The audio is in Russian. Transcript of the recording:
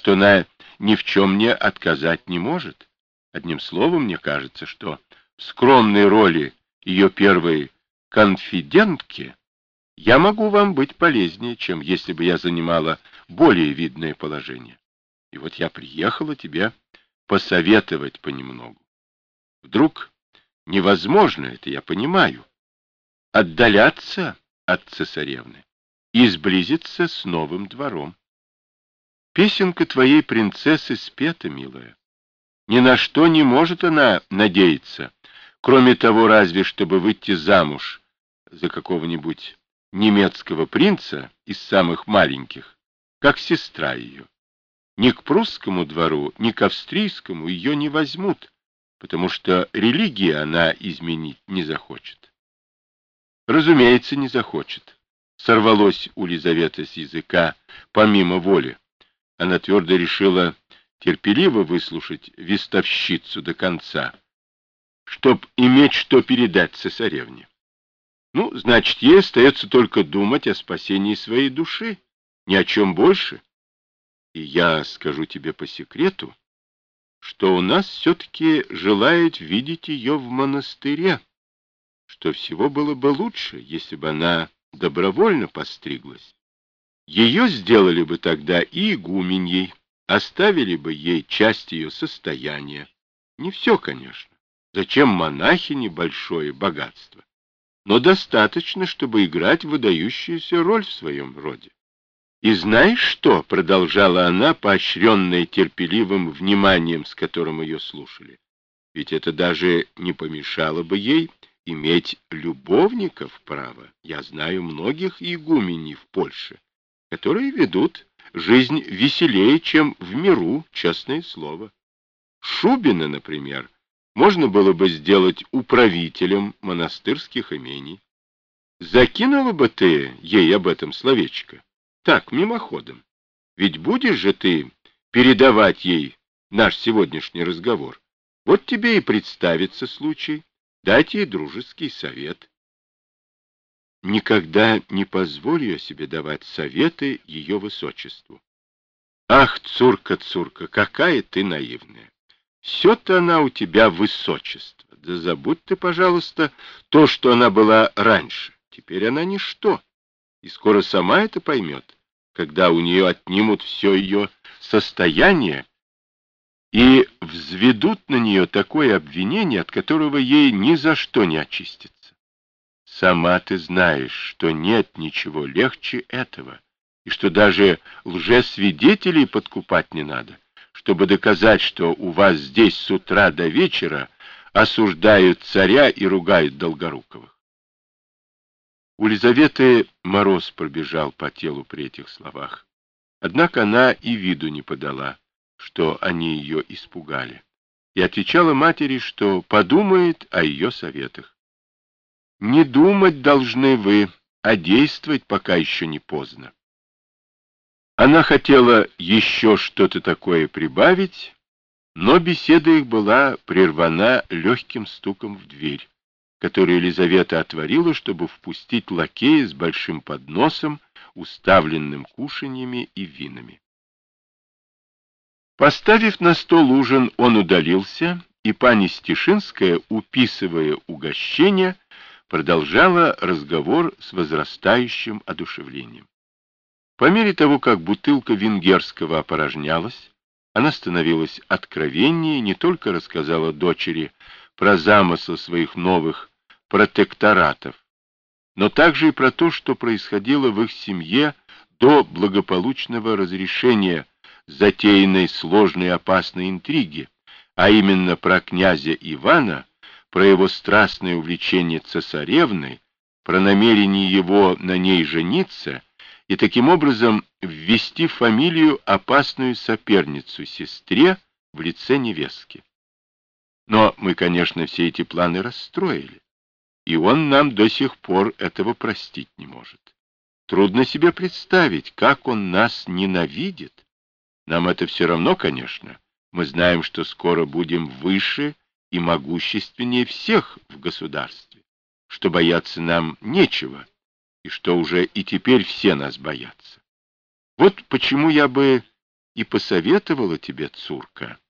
что она ни в чем мне отказать не может. Одним словом, мне кажется, что в скромной роли ее первой конфидентки я могу вам быть полезнее, чем если бы я занимала более видное положение. И вот я приехала тебе посоветовать понемногу. Вдруг невозможно, это я понимаю, отдаляться от цесаревны и сблизиться с новым двором. Песенка твоей принцессы спета, милая. Ни на что не может она надеяться, кроме того, разве чтобы выйти замуж за какого-нибудь немецкого принца из самых маленьких, как сестра ее. Ни к прусскому двору, ни к австрийскому ее не возьмут, потому что религии она изменить не захочет. Разумеется, не захочет. Сорвалось у Лизаветы с языка помимо воли. Она твердо решила терпеливо выслушать вестовщицу до конца, чтоб иметь что передать цесаревне. Ну, значит, ей остается только думать о спасении своей души, ни о чем больше. И я скажу тебе по секрету, что у нас все-таки желают видеть ее в монастыре, что всего было бы лучше, если бы она добровольно постриглась. Ее сделали бы тогда и игуменьей, оставили бы ей часть ее состояния. Не все, конечно. Зачем монахине большое богатство? Но достаточно, чтобы играть выдающуюся роль в своем роде. И знаешь что, продолжала она, поощренная терпеливым вниманием, с которым ее слушали, ведь это даже не помешало бы ей иметь любовников, право. Я знаю многих игуменей в Польше, которые ведут жизнь веселее, чем в миру, честное слово. Шубина, например, можно было бы сделать управителем монастырских имений. Закинула бы ты ей об этом словечко? Так, мимоходом. Ведь будешь же ты передавать ей наш сегодняшний разговор. Вот тебе и представится случай дать ей дружеский совет. Никогда не позволю я себе давать советы ее высочеству. Ах, цурка, цурка, какая ты наивная. Все-то она у тебя высочество. Да забудь ты, пожалуйста, то, что она была раньше. Теперь она ничто. И скоро сама это поймет, когда у нее отнимут все ее состояние и взведут на нее такое обвинение, от которого ей ни за что не очиститься. Сама ты знаешь, что нет ничего легче этого, и что даже лжесвидетелей подкупать не надо, чтобы доказать, что у вас здесь с утра до вечера осуждают царя и ругают Долгоруковых. У Лизаветы мороз пробежал по телу при этих словах. Однако она и виду не подала, что они ее испугали, и отвечала матери, что подумает о ее советах. Не думать должны вы, а действовать, пока еще не поздно. Она хотела еще что-то такое прибавить, но беседа их была прервана легким стуком в дверь, которую Елизавета отворила, чтобы впустить лакея с большим подносом, уставленным кушаньями и винами. Поставив на стол ужин, он удалился, и пани Стешинская, уписывая угощение, продолжала разговор с возрастающим одушевлением. По мере того, как бутылка венгерского опорожнялась, она становилась откровеннее, не только рассказала дочери про замысл своих новых протекторатов, но также и про то, что происходило в их семье до благополучного разрешения затеянной сложной и опасной интриги, а именно про князя Ивана, про его страстное увлечение цесаревной, про намерение его на ней жениться и таким образом ввести в фамилию опасную соперницу сестре в лице невестки. Но мы, конечно, все эти планы расстроили, и он нам до сих пор этого простить не может. Трудно себе представить, как он нас ненавидит. Нам это все равно, конечно. Мы знаем, что скоро будем выше и могущественнее всех в государстве, что бояться нам нечего, и что уже и теперь все нас боятся. Вот почему я бы и посоветовала тебе, Цурка.